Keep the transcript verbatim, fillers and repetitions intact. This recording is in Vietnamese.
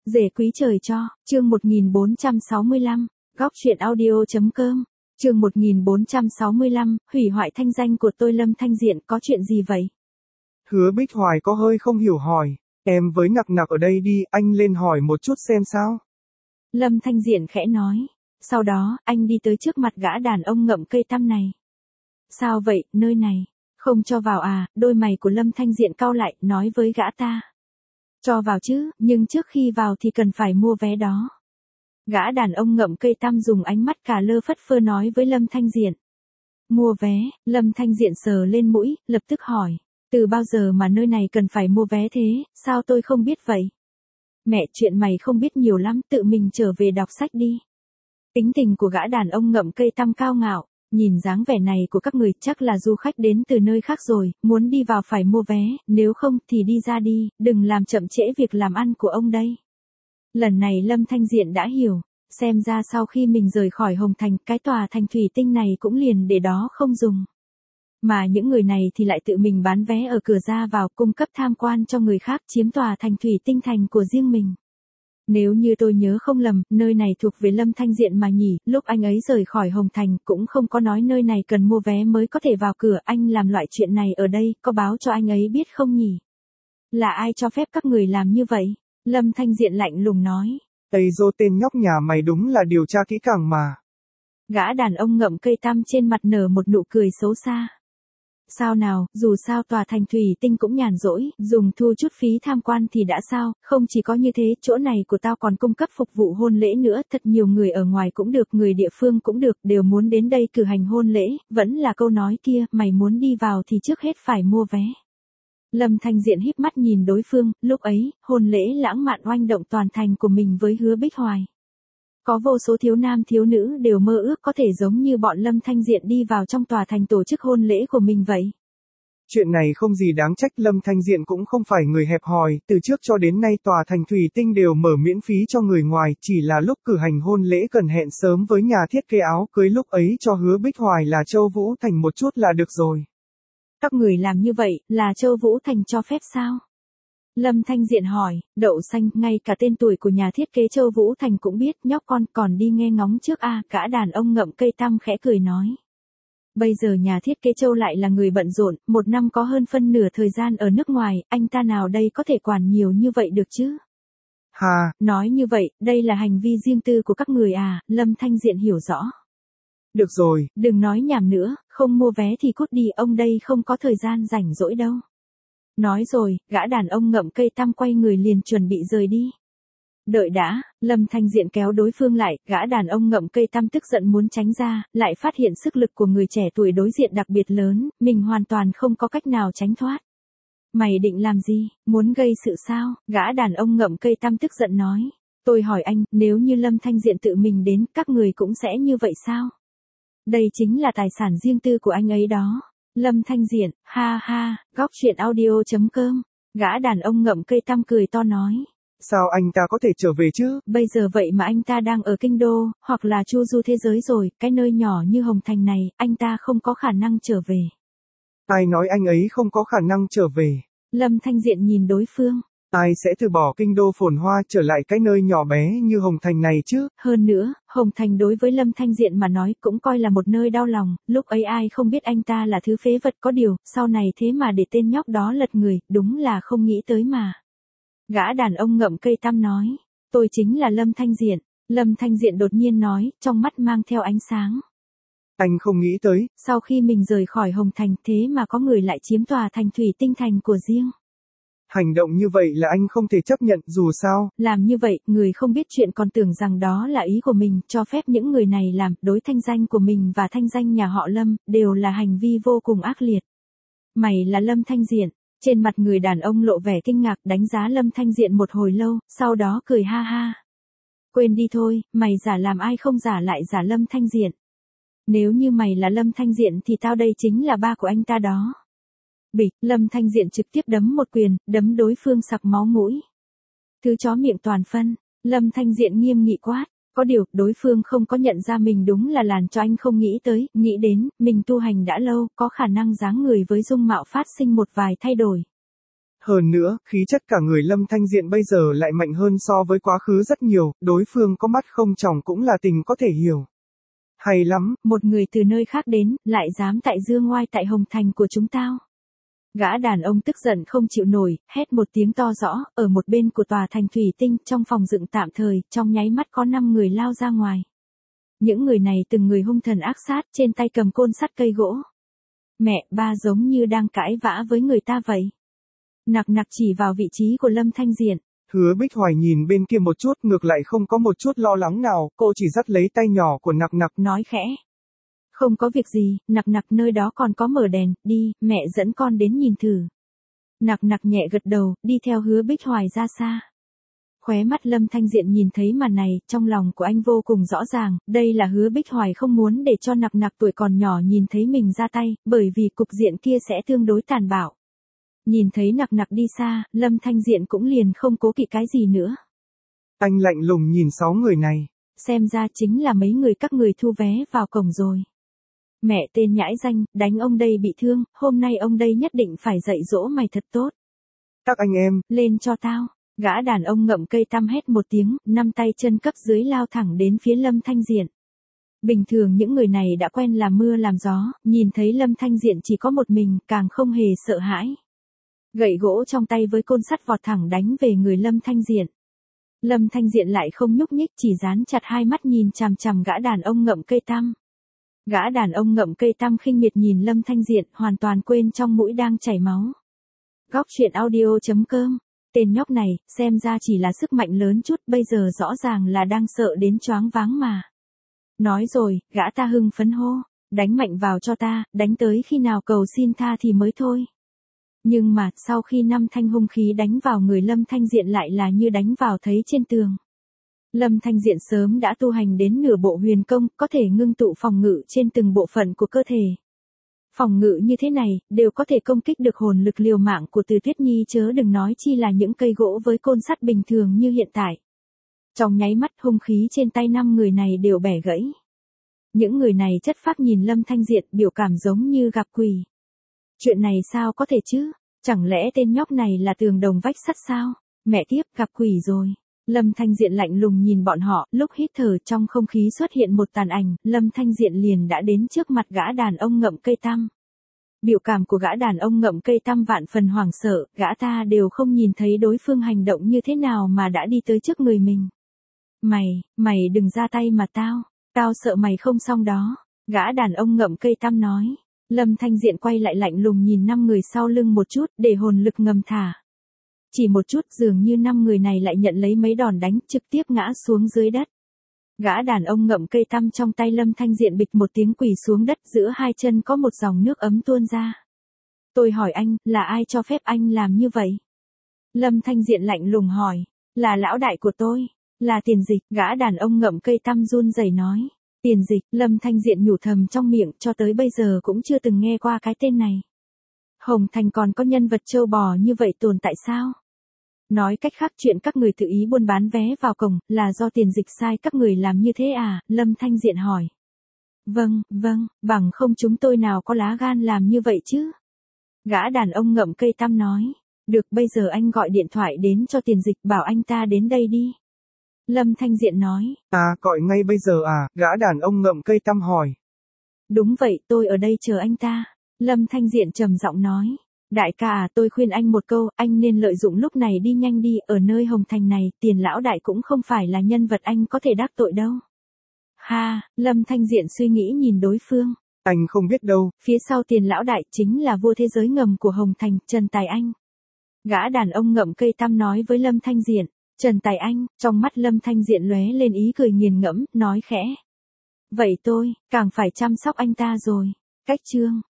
Rể quý trời cho, chương một nghìn bốn trăm sáu mươi lăm, góc truyện audio.com, chương một nghìn bốn trăm sáu mươi lăm, hủy hoại thanh danh của tôi Lâm Thanh Diện, có chuyện gì vậy? Hứa Bích Hoài có hơi không hiểu hỏi, em với nặc nặc ở đây đi, anh lên hỏi một chút xem sao. Lâm Thanh Diện khẽ nói, sau đó, anh đi tới trước mặt gã đàn ông ngậm cây tăm này. Sao vậy, nơi này, không cho vào à, đôi mày của Lâm Thanh Diện cau lại, nói với gã ta. Cho vào chứ, nhưng trước khi vào thì cần phải mua vé đó. Gã đàn ông ngậm cây tăm dùng ánh mắt cà lơ phất phơ nói với Lâm Thanh Diện. Mua vé, Lâm Thanh Diện sờ lên mũi, lập tức hỏi. Từ bao giờ mà nơi này cần phải mua vé thế, sao tôi không biết vậy? Mẹ, chuyện mày không biết nhiều lắm, tự mình trở về đọc sách đi. Tính tình của gã đàn ông ngậm cây tăm cao ngạo, nhìn dáng vẻ này của các người chắc là du khách đến từ nơi khác rồi, muốn đi vào phải mua vé, nếu không thì đi ra đi, đừng làm chậm trễ việc làm ăn của ông đây. Lần này Lâm Thanh Diện đã hiểu, xem ra sau khi mình rời khỏi Hồng Thành, cái tòa thành thủy tinh này cũng liền để đó không dùng. Mà những người này thì lại tự mình bán vé ở cửa ra vào cung cấp tham quan cho người khác chiếm tòa thành thủy tinh thành của riêng mình. Nếu như tôi nhớ không lầm, nơi này thuộc về Lâm Thanh Diện mà nhỉ, lúc anh ấy rời khỏi Hồng Thành cũng không có nói nơi này cần mua vé mới có thể vào cửa, anh làm loại chuyện này ở đây, có báo cho anh ấy biết không nhỉ? Là ai cho phép các người làm như vậy? Lâm Thanh Diện lạnh lùng nói. Ây dô, tên nhóc nhà mày đúng là điều tra kỹ càng mà. Gã đàn ông ngậm cây tăm trên mặt nở một nụ cười xấu xa. Sao nào, dù sao tòa thành thủy tinh cũng nhàn rỗi, dùng thu chút phí tham quan thì đã sao, không chỉ có như thế, chỗ này của tao còn cung cấp phục vụ hôn lễ nữa, thật nhiều người ở ngoài cũng được, người địa phương cũng được, đều muốn đến đây cử hành hôn lễ, vẫn là câu nói kia, mày muốn đi vào thì trước hết phải mua vé. Lâm Thanh Diện híp mắt nhìn đối phương, lúc ấy, hôn lễ lãng mạn oanh động toàn thành của mình với Hứa Bích Hoài. Có vô số thiếu nam thiếu nữ đều mơ ước có thể giống như bọn Lâm Thanh Diện đi vào trong tòa thành tổ chức hôn lễ của mình vậy. Chuyện này không gì đáng trách, Lâm Thanh Diện cũng không phải người hẹp hòi, từ trước cho đến nay tòa thành thủy tinh đều mở miễn phí cho người ngoài, chỉ là lúc cử hành hôn lễ cần hẹn sớm với nhà thiết kế áo cưới, lúc ấy cho Hứa Bích Hoài là Châu Vũ Thành một chút là được rồi. Các người làm như vậy, là Châu Vũ Thành cho phép sao? Lâm Thanh Diện hỏi, đậu xanh, ngay cả tên tuổi của nhà thiết kế Châu Vũ Thành cũng biết, nhóc con còn đi nghe ngóng trước a, gã đàn ông ngậm cây tăm khẽ cười nói. Bây giờ nhà thiết kế Châu lại là người bận rộn, một năm có hơn phân nửa thời gian ở nước ngoài, anh ta nào đây có thể quản nhiều như vậy được chứ? Hà, nói như vậy, đây là hành vi riêng tư của các người à, Lâm Thanh Diện hiểu rõ. Được rồi, đừng nói nhảm nữa, không mua vé thì cút đi, ông đây không có thời gian rảnh rỗi đâu. Nói rồi, gã đàn ông ngậm cây tăm quay người liền chuẩn bị rời đi. Đợi đã, Lâm Thanh Diện kéo đối phương lại, gã đàn ông ngậm cây tăm tức giận muốn tránh ra, lại phát hiện sức lực của người trẻ tuổi đối diện đặc biệt lớn, mình hoàn toàn không có cách nào tránh thoát. Mày định làm gì, muốn gây sự sao? Gã đàn ông ngậm cây tăm tức giận nói. Tôi hỏi anh, nếu như Lâm Thanh Diện tự mình đến, các người cũng sẽ như vậy sao? Đây chính là tài sản riêng tư của anh ấy đó. Lâm Thanh Diện, ha ha, góc truyện audio.com, gã đàn ông ngậm cây tăm cười to nói. Sao anh ta có thể trở về chứ? Bây giờ vậy mà anh ta đang ở kinh đô, hoặc là chu du thế giới rồi, cái nơi nhỏ như Hồng Thành này, anh ta không có khả năng trở về. Ai nói anh ấy không có khả năng trở về? Lâm Thanh Diện nhìn đối phương. Ai sẽ từ bỏ kinh đô phồn hoa trở lại cái nơi nhỏ bé như Hồng Thành này chứ? Hơn nữa, Hồng Thành đối với Lâm Thanh Diện mà nói cũng coi là một nơi đau lòng, lúc ấy ai không biết anh ta là thứ phế vật, có điều, sau này thế mà để tên nhóc đó lật người, đúng là không nghĩ tới mà. Gã đàn ông ngậm cây tăm nói, tôi chính là Lâm Thanh Diện. Lâm Thanh Diện đột nhiên nói, trong mắt mang theo ánh sáng. Anh không nghĩ tới, sau khi mình rời khỏi Hồng Thành thế mà có người lại chiếm tòa thành thủy tinh thành của riêng. Hành động như vậy là anh không thể chấp nhận, dù sao. Làm như vậy, người không biết chuyện còn tưởng rằng đó là ý của mình, cho phép những người này làm, đối thanh danh của mình và thanh danh nhà họ Lâm, đều là hành vi vô cùng ác liệt. Mày là Lâm Thanh Diện. Trên mặt người đàn ông lộ vẻ kinh ngạc, đánh giá Lâm Thanh Diện một hồi lâu, sau đó cười ha ha. Quên đi thôi, mày giả làm ai không giả lại giả Lâm Thanh Diện. Nếu như mày là Lâm Thanh Diện thì tao đây chính là ba của anh ta đó. Bịch, Lâm Thanh Diện trực tiếp đấm một quyền, đấm đối phương sặc máu mũi. Thứ chó miệng toàn phân, Lâm Thanh Diện nghiêm nghị quát. Có điều, đối phương không có nhận ra mình đúng là làn cho anh không nghĩ tới, nghĩ đến, mình tu hành đã lâu, có khả năng dáng người với dung mạo phát sinh một vài thay đổi. Hơn nữa, khí chất cả người Lâm Thanh Diện bây giờ lại mạnh hơn so với quá khứ rất nhiều, đối phương có mắt không tròng cũng là tình có thể hiểu. Hay lắm, một người từ nơi khác đến, lại dám tại dương ngoai tại Hồng Thành của chúng tao. Gã đàn ông tức giận không chịu nổi, hét một tiếng to rõ, ở một bên của tòa thành thủy tinh, trong phòng dựng tạm thời, trong nháy mắt có năm người lao ra ngoài. Những người này từng người hung thần ác sát, trên tay cầm côn sắt cây gỗ. Mẹ, ba giống như đang cãi vã với người ta vậy. Nặc nặc chỉ vào vị trí của Lâm Thanh Diện. Hứa Bích Hoài nhìn bên kia một chút, ngược lại không có một chút lo lắng nào, cô chỉ dắt lấy tay nhỏ của Nặc Nặc, nói khẽ. Không có việc gì, Nặc Nặc nơi đó còn có mở đèn, đi, mẹ dẫn con đến nhìn thử. Nặc Nặc nhẹ gật đầu, đi theo Hứa Bích Hoài ra xa. Khóe mắt Lâm Thanh Diện nhìn thấy màn này, trong lòng của anh vô cùng rõ ràng, đây là Hứa Bích Hoài không muốn để cho Nặc Nặc tuổi còn nhỏ nhìn thấy mình ra tay, bởi vì cục diện kia sẽ tương đối tàn bạo. Nhìn thấy Nặc Nặc đi xa, Lâm Thanh Diện cũng liền không cố kỵ cái gì nữa. Anh lạnh lùng nhìn sáu người này. Xem ra chính là mấy người các người thu vé vào cổng rồi. Mẹ tên nhãi danh, đánh ông đây bị thương, hôm nay ông đây nhất định phải dạy dỗ mày thật tốt. Các anh em, lên cho tao. Gã đàn ông ngậm cây tăm hét một tiếng, năm tay chân cấp dưới lao thẳng đến phía Lâm Thanh Diện. Bình thường những người này đã quen làm mưa làm gió, nhìn thấy Lâm Thanh Diện chỉ có một mình, càng không hề sợ hãi. Gậy gỗ trong tay với côn sắt vọt thẳng đánh về người Lâm Thanh Diện. Lâm Thanh Diện lại không nhúc nhích, chỉ dán chặt hai mắt nhìn chằm chằm gã đàn ông ngậm cây tăm. Gã đàn ông ngậm cây tăm khinh miệt nhìn Lâm Thanh Diện, hoàn toàn quên trong mũi đang chảy máu. Góc truyện audio chấm com. Tên nhóc này, xem ra chỉ là sức mạnh lớn chút, bây giờ rõ ràng là đang sợ đến choáng váng mà. Nói rồi, gã ta hưng phấn hô, đánh mạnh vào cho ta, đánh tới khi nào cầu xin tha thì mới thôi. Nhưng mà, sau khi năm thanh hung khí đánh vào người Lâm Thanh Diện lại là như đánh vào thấy trên tường. Lâm Thanh Diện sớm đã tu hành đến nửa bộ huyền công, có thể ngưng tụ phòng ngự trên từng bộ phận của cơ thể. Phòng ngự như thế này, đều có thể công kích được hồn lực liều mạng của Từ Tuyết Nhi, chớ đừng nói chi là những cây gỗ với côn sắt bình thường như hiện tại. Trong nháy mắt, hung khí trên tay năm người này đều bẻ gãy. Những người này chất phác nhìn Lâm Thanh Diện, biểu cảm giống như gặp quỷ. Chuyện này sao có thể chứ? Chẳng lẽ tên nhóc này là tường đồng vách sắt sao? Mẹ tiếp, gặp quỷ rồi. Lâm Thanh Diện lạnh lùng nhìn bọn họ, lúc hít thở trong không khí xuất hiện một tàn ảnh, Lâm Thanh Diện liền đã đến trước mặt gã đàn ông ngậm cây tăm. Biểu cảm của gã đàn ông ngậm cây tăm vạn phần hoảng sợ, gã ta đều không nhìn thấy đối phương hành động như thế nào mà đã đi tới trước người mình. Mày, mày đừng ra tay mà tao, tao sợ mày không xong đó, gã đàn ông ngậm cây tăm nói. Lâm Thanh Diện quay lại lạnh lùng nhìn năm người sau lưng một chút, để hồn lực ngầm thả. Chỉ một chút, dường như năm người này lại nhận lấy mấy đòn đánh, trực tiếp ngã xuống dưới đất. Gã đàn ông ngậm cây tăm trong tay Lâm Thanh Diện bịch một tiếng quỳ xuống đất, giữa hai chân có một dòng nước ấm tuôn ra. Tôi hỏi anh, là ai cho phép anh làm như vậy? Lâm Thanh Diện lạnh lùng hỏi, là lão đại của tôi, là Tiền Dịch, gã đàn ông ngậm cây tăm run rẩy nói. Tiền Dịch, Lâm Thanh Diện nhủ thầm trong miệng, cho tới bây giờ cũng chưa từng nghe qua cái tên này. Hồng Thành còn có nhân vật trâu bò như vậy tồn tại sao? Nói cách khác, chuyện các người tự ý buôn bán vé vào cổng, là do Tiền Dịch sai các người làm như thế à? Lâm Thanh Diện hỏi. Vâng, vâng, bằng không chúng tôi nào có lá gan làm như vậy chứ? Gã đàn ông ngậm cây tăm nói. Được, bây giờ anh gọi điện thoại đến cho Tiền Dịch, bảo anh ta đến đây đi. Lâm Thanh Diện nói. À, gọi ngay bây giờ à? Gã đàn ông ngậm cây tăm hỏi. Đúng vậy, tôi ở đây chờ anh ta. Lâm Thanh Diện trầm giọng nói. Đại ca à, tôi khuyên anh một câu, anh nên lợi dụng lúc này đi nhanh đi, ở nơi Hồng Thành này, Tiền lão đại cũng không phải là nhân vật anh có thể đắc tội đâu. Ha, Lâm Thanh Diện suy nghĩ nhìn đối phương. Anh không biết đâu. Phía sau Tiền lão đại chính là vua thế giới ngầm của Hồng Thành, Trần Tài Anh. Gã đàn ông ngậm cây tăm nói với Lâm Thanh Diện. Trần Tài Anh, trong mắt Lâm Thanh Diện lóe lên ý cười nghiền ngẫm, nói khẽ. Vậy tôi, càng phải chăm sóc anh ta rồi. Cách chương.